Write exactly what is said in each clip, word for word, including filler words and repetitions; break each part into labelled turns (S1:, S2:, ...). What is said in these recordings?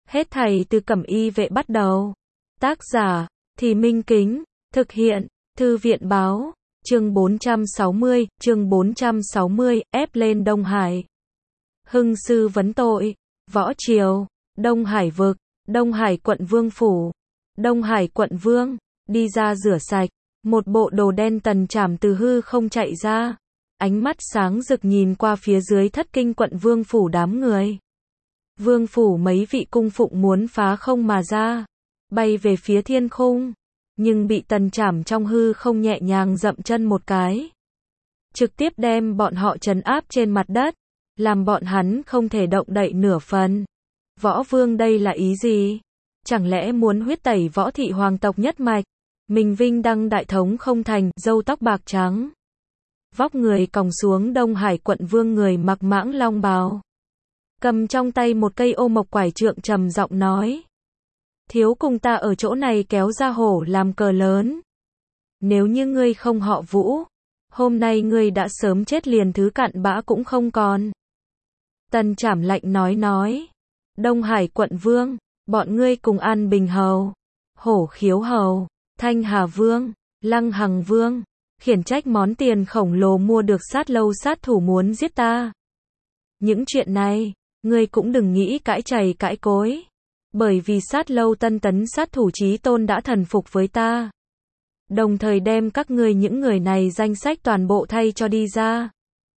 S1: Hết thảy từ Cẩm Y vệ bắt đầu. Tác giả, Thì Minh Kính, thực hiện, Thư viện báo, chương bốn trăm sáu mươi, chương bốn trăm sáu mươi, ép lên Đông Hải. Hưng sư vấn tội, võ triều, Đông Hải vực, Đông Hải quận vương phủ, Đông Hải quận vương, đi ra rửa sạch, một bộ đồ đen Tần Trảm từ hư không chạy ra, ánh mắt sáng rực nhìn qua phía dưới thất kinh quận vương phủ đám người. Vương phủ mấy vị cung phụng muốn phá không mà ra, bay về phía thiên khung, nhưng bị Tần Trảm trong hư không nhẹ nhàng dậm chân một cái, trực tiếp đem bọn họ trấn áp trên mặt đất, làm bọn hắn không thể động đậy nửa phần. Võ vương đây là ý gì? Chẳng lẽ muốn huyết tẩy Võ thị hoàng tộc nhất mạch? Mình vinh đăng đại thống không thành, râu tóc bạc trắng, vóc người còng xuống Đông Hải quận vương người mặc mãng long bào, cầm trong tay một cây ô mộc quải trượng trầm giọng nói: thiếu cùng ta ở chỗ này kéo ra hổ làm cờ lớn. Nếu như ngươi không họ Vũ, hôm nay ngươi đã sớm chết liền thứ cặn bã cũng không còn. Tần Trảm lạnh nói nói: Đông Hải quận vương, bọn ngươi cùng An Bình hầu, Hổ Khiếu hầu, Thanh Hà vương, Lăng Hằng vương, khiển trách món tiền khổng lồ mua được sát lâu sát thủ muốn giết ta. Những chuyện này, ngươi cũng đừng nghĩ cãi chày cãi cối, bởi vì sát lâu tân tấn sát thủ chí tôn đã thần phục với ta. Đồng thời đem các ngươi những người này danh sách toàn bộ thay cho đi ra.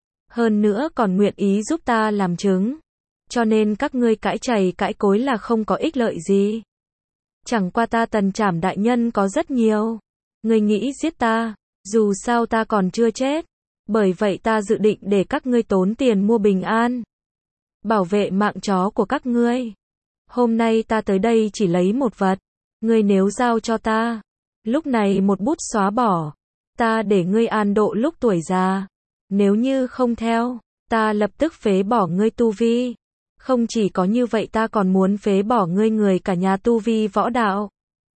S1: Hơn nữa còn nguyện ý giúp ta làm chứng. Cho nên các ngươi cãi chày cãi cối là không có ích lợi gì. Chẳng qua ta Tần Trảm đại nhân có rất nhiều. Ngươi nghĩ giết ta, dù sao ta còn chưa chết. Bởi vậy ta dự định để các ngươi tốn tiền mua bình an, bảo vệ mạng chó của các ngươi. Hôm nay ta tới đây chỉ lấy một vật. Ngươi nếu giao cho ta, lúc này một bút xóa bỏ, ta để ngươi an độ lúc tuổi già. Nếu như không theo, ta lập tức phế bỏ ngươi tu vi. Không chỉ có như vậy ta còn muốn phế bỏ ngươi người cả nhà tu vi võ đạo.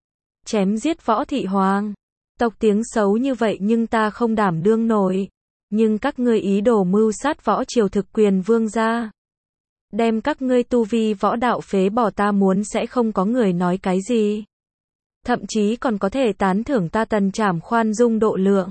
S1: Chém giết Võ thị hoàng tộc tiếng xấu như vậy nhưng ta không đảm đương nổi. Nhưng các ngươi ý đồ mưu sát võ triều thực quyền vương gia, đem các ngươi tu vi võ đạo phế bỏ, ta muốn sẽ không có người nói cái gì. Thậm chí còn có thể tán thưởng ta Tần Trảm khoan dung độ lượng.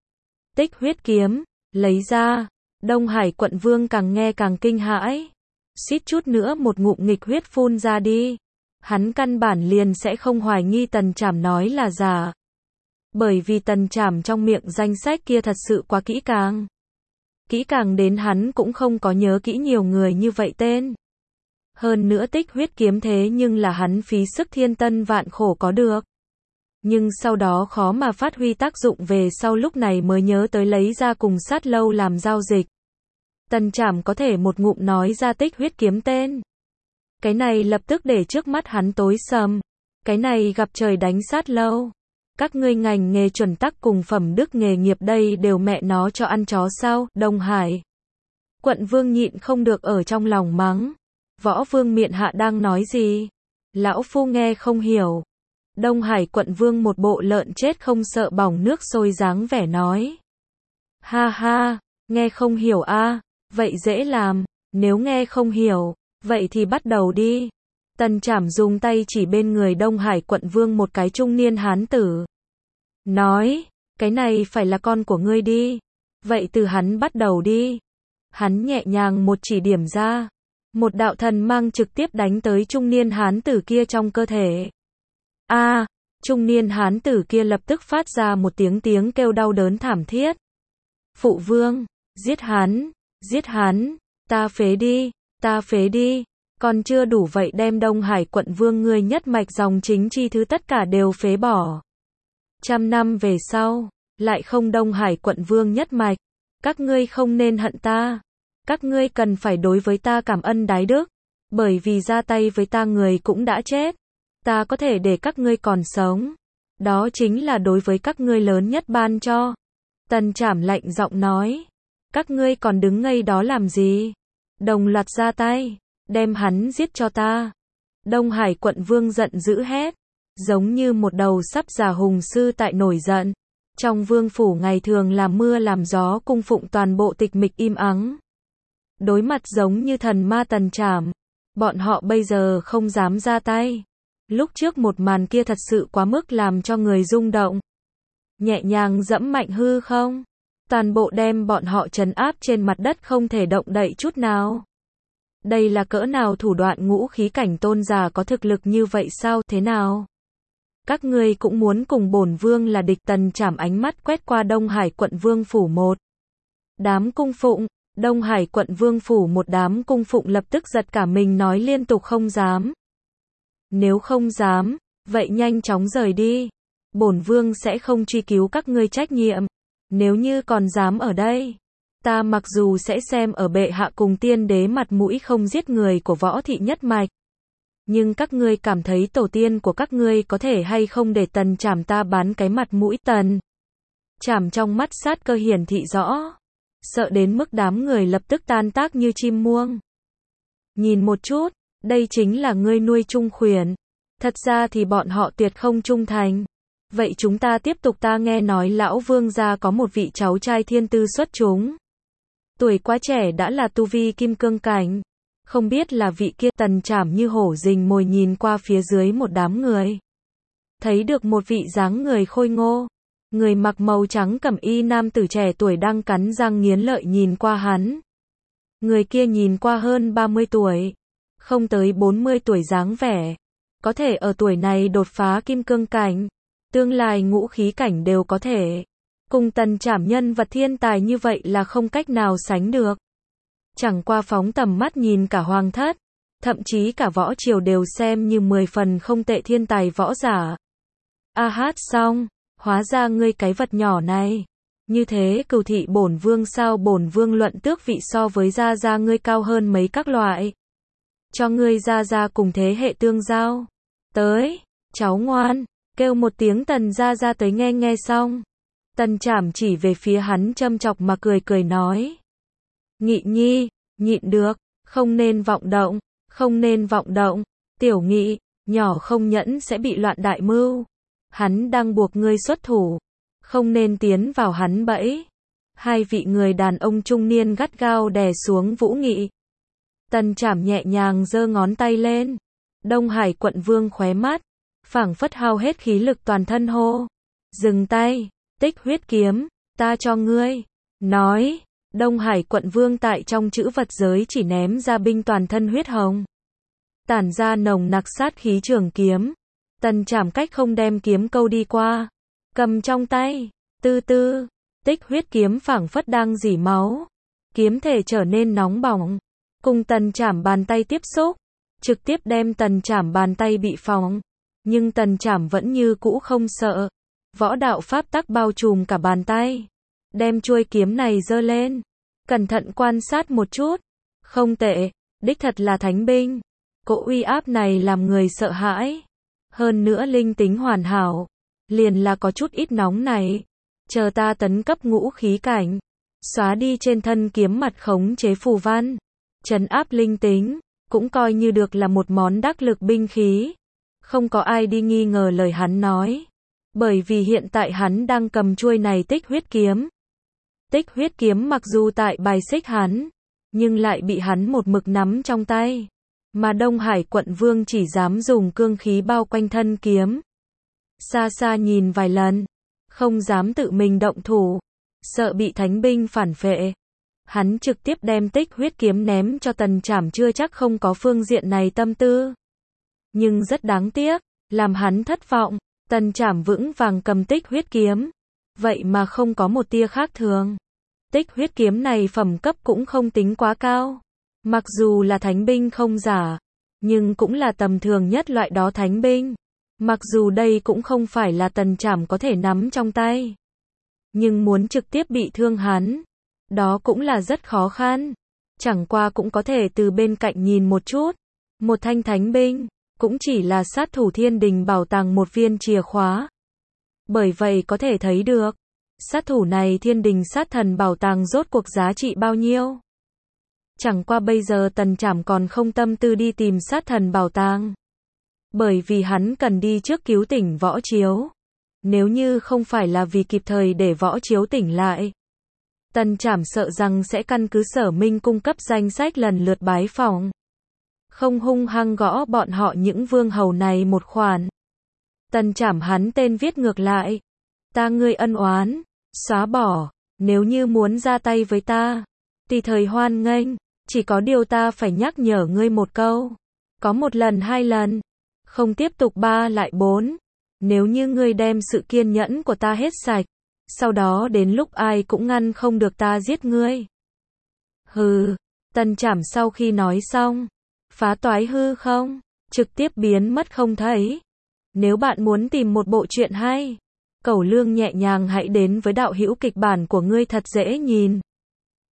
S1: Tích huyết kiếm, lấy ra. Đông Hải quận vương càng nghe càng kinh hãi, suýt chút nữa một ngụm nghịch huyết phun ra đi. Hắn căn bản liền sẽ không hoài nghi Tần Trảm nói là giả. Bởi vì Tần Trảm trong miệng danh sách kia thật sự quá kỹ càng. Kỹ càng đến hắn cũng không có nhớ kỹ nhiều người như vậy tên. Hơn nữa tích huyết kiếm thế nhưng là hắn phí sức thiên tân vạn khổ có được. Nhưng sau đó khó mà phát huy tác dụng, về sau lúc này mới nhớ tới lấy ra cùng sát lâu làm giao dịch. Tần Trảm có thể một ngụm nói ra tích huyết kiếm tên. Cái này lập tức để trước mắt hắn tối sầm. Cái này gặp trời đánh sát lâu. Các ngươi ngành nghề chuẩn tắc cùng phẩm đức nghề nghiệp đây đều mẹ nó cho ăn chó sao? Đông Hải quận vương nhịn không được ở trong lòng mắng: Võ vương miện hạ đang nói gì? Lão phu nghe không hiểu. Đông Hải quận vương một bộ lợn chết không sợ bỏng nước sôi dáng vẻ nói: ha ha, nghe không hiểu a? À? Vậy dễ làm, nếu nghe không hiểu, vậy thì bắt đầu đi. Tần Trảm dùng tay chỉ bên người Đông Hải quận vương một cái trung niên hán tử, nói: cái này phải là con của ngươi đi. Vậy từ hắn bắt đầu đi. Hắn nhẹ nhàng một chỉ điểm ra, một đạo thần mang trực tiếp đánh tới trung niên hán tử kia trong cơ thể. A, à, trung niên hán tử kia lập tức phát ra một tiếng tiếng kêu đau đớn thảm thiết. Phụ vương, giết hắn, giết hắn, ta phế đi, ta phế đi. Còn chưa đủ vậy đem Đông Hải quận vương ngươi nhất mạch dòng chính chi thứ tất cả đều phế bỏ. Trăm năm về sau, lại không Đông Hải quận vương nhất mạch. Các ngươi không nên hận ta. Các ngươi cần phải đối với ta cảm ân đái đức. Bởi vì ra tay với ta người cũng đã chết. Ta có thể để các ngươi còn sống. Đó chính là đối với các ngươi lớn nhất ban cho. Tần Trảm lạnh giọng nói: các ngươi còn đứng ngây đó làm gì? Đồng loạt ra tay, đem hắn giết cho ta. Đông Hải quận vương giận dữ hét, giống như một đầu sắp già hùng sư tại nổi giận. Trong vương phủ ngày thường làm mưa làm gió cung phụng toàn bộ tịch mịch im ắng. Đối mặt giống như thần ma Tần Trảm, Bọn họ bây giờ không dám ra tay. Lúc trước một màn kia thật sự quá mức làm cho người rung động. Nhẹ nhàng dẫm mạnh hư không? Toàn bộ đem bọn họ trấn áp trên mặt đất không thể động đậy chút nào. Đây là cỡ nào thủ đoạn ngũ khí cảnh tôn giả có thực lực như vậy sao? Thế nào? Các ngươi cũng muốn cùng bổn vương là địch? Tần Trảm ánh mắt quét qua Đông Hải quận vương phủ một đám cung phụng. Đông Hải quận vương phủ một đám cung phụng lập tức giật cả mình nói liên tục không dám. Nếu không dám, vậy nhanh chóng rời đi. Bổn vương sẽ không truy cứu các ngươi trách nhiệm. Nếu như còn dám ở đây, ta mặc dù sẽ xem ở bệ hạ cùng tiên đế mặt mũi không giết người của Võ thị nhất mạch. Nhưng các ngươi cảm thấy tổ tiên của các ngươi có thể hay không để Tần Trảm ta bán cái mặt mũi? Tần Trảm trong mắt sát cơ hiển thị rõ. Sợ đến mức đám người lập tức tan tác như chim muông. Nhìn một chút, đây chính là ngươi nuôi chung khuyển. Thật ra thì bọn họ tuyệt không trung thành. Vậy chúng ta tiếp tục. Ta nghe nói lão vương gia có một vị cháu trai thiên tư xuất chúng. Tuổi quá trẻ đã là tu vi kim cương cảnh. Không biết là vị kia. Tần Trảm như hổ rình mồi nhìn qua phía dưới một đám người. Thấy được một vị dáng người khôi ngô. Người mặc màu trắng cẩm y nam tử trẻ tuổi đang cắn răng nghiến lợi nhìn qua hắn. Người kia nhìn qua hơn ba mươi tuổi. Không tới bốn mươi tuổi dáng vẻ. Có thể ở tuổi này đột phá kim cương cảnh. Tương lai ngũ khí cảnh đều có thể. Cùng Tần Trảm nhân vật thiên tài như vậy là không cách nào sánh được. Chẳng qua phóng tầm mắt nhìn cả hoàng thất. Thậm chí cả võ triều đều xem như mười phần không tệ thiên tài võ giả. A hát xong. Hóa ra ngươi cái vật nhỏ này. Như thế cừu thị bổn vương sao? Bổn vương luận tước vị so với gia gia ngươi cao hơn mấy các loại. Cho ngươi gia gia cùng thế hệ tương giao. Tới, cháu ngoan, kêu một tiếng Tần gia gia tới. Nghe nghe xong. Tần Trảm chỉ về phía hắn châm chọc mà cười cười nói. Nghị nhi, nhịn được, không nên vọng động, không nên vọng động. Tiểu Nghị, nhỏ không nhẫn sẽ bị loạn đại mưu. Hắn đang buộc ngươi xuất thủ, không nên tiến vào hắn bẫy. Hai vị người đàn ông trung niên gắt gao đè xuống Vũ Nghị. Tần Trảm nhẹ nhàng giơ ngón tay lên. Đông Hải quận vương khóe mắt, phảng phất hao hết khí lực toàn thân hô. Dừng tay, tích huyết kiếm, ta cho ngươi. Nói, Đông Hải quận vương tại trong chữ vật giới chỉ ném ra binh toàn thân huyết hồng. Tản ra nồng nặc sát khí trường kiếm. Tần Trảm cách không đem kiếm câu đi qua. Cầm trong tay, tư tư, tích huyết kiếm phảng phất đang rỉ máu. Kiếm thể trở nên nóng bỏng. Cùng Tần Trảm bàn tay tiếp xúc. Trực tiếp đem Tần Trảm bàn tay bị phỏng. Nhưng Tần Trảm vẫn như cũ không sợ. Võ đạo pháp tắc bao trùm cả bàn tay. Đem chuôi kiếm này giơ lên. Cẩn thận quan sát một chút. Không tệ, đích thật là thánh binh. Cỗ uy áp này làm người sợ hãi. Hơn nữa linh tính hoàn hảo. Liền là có chút ít nóng này. Chờ ta tấn cấp ngũ khí cảnh. Xóa đi trên thân kiếm mặt khống chế phù văn. Trấn áp linh tính. Cũng coi như được là một món đắc lực binh khí. Không có ai đi nghi ngờ lời hắn nói. Bởi vì hiện tại hắn đang cầm chuôi này tích huyết kiếm. Tích huyết kiếm mặc dù tại bài xích hắn. Nhưng lại bị hắn một mực nắm trong tay. Mà Đông Hải quận vương chỉ dám dùng cương khí bao quanh thân kiếm. Xa xa nhìn vài lần. Không dám tự mình động thủ. Sợ bị thánh binh phản vệ. Hắn trực tiếp đem tích huyết kiếm ném cho Tần Trảm, chưa chắc không có phương diện này tâm tư. Nhưng rất đáng tiếc, làm hắn thất vọng. Tần Trảm vững vàng cầm tích huyết kiếm. Vậy mà không có một tia khác thường. Tích huyết kiếm này phẩm cấp cũng không tính quá cao. Mặc dù là thánh binh không giả, nhưng cũng là tầm thường nhất loại đó thánh binh. Mặc dù đây cũng không phải là Tần Trảm có thể nắm trong tay. Nhưng muốn trực tiếp bị thương hắn, đó cũng là rất khó khăn. Chẳng qua cũng có thể từ bên cạnh nhìn một chút. Một thanh thánh binh, cũng chỉ là sát thủ thiên đình bảo tàng một viên chìa khóa. Bởi vậy có thể thấy được, sát thủ này thiên đình sát thần bảo tàng rốt cuộc giá trị bao nhiêu. Chẳng qua bây giờ Tần Trảm còn không tâm tư đi tìm sát thần bảo tàng. Bởi vì hắn cần đi trước cứu tỉnh Võ Chiếu. Nếu như không phải là vì kịp thời để Võ Chiếu tỉnh lại, Tần Trảm sợ rằng sẽ căn cứ Sở Minh cung cấp danh sách lần lượt bái phỏng. không hung hăng gõ bọn họ những vương hầu này một khoản. Tần Trảm hắn tên viết ngược lại. Ta ngươi ân oán, xóa bỏ, nếu như muốn ra tay với ta, tùy thời hoan nghênh, chỉ có điều ta phải nhắc nhở ngươi một câu. Có một lần hai lần, không tiếp tục ba lại bốn. Nếu như ngươi đem sự kiên nhẫn của ta hết sạch, sau đó đến lúc ai cũng ngăn không được ta giết ngươi. Hừ, Tần Trảm sau khi nói xong, phá toái hư không, trực tiếp biến mất không thấy. Nếu bạn muốn tìm một bộ truyện hay, Cẩu Lương nhẹ nhàng hãy đến với đạo hữu kịch bản của ngươi thật dễ nhìn.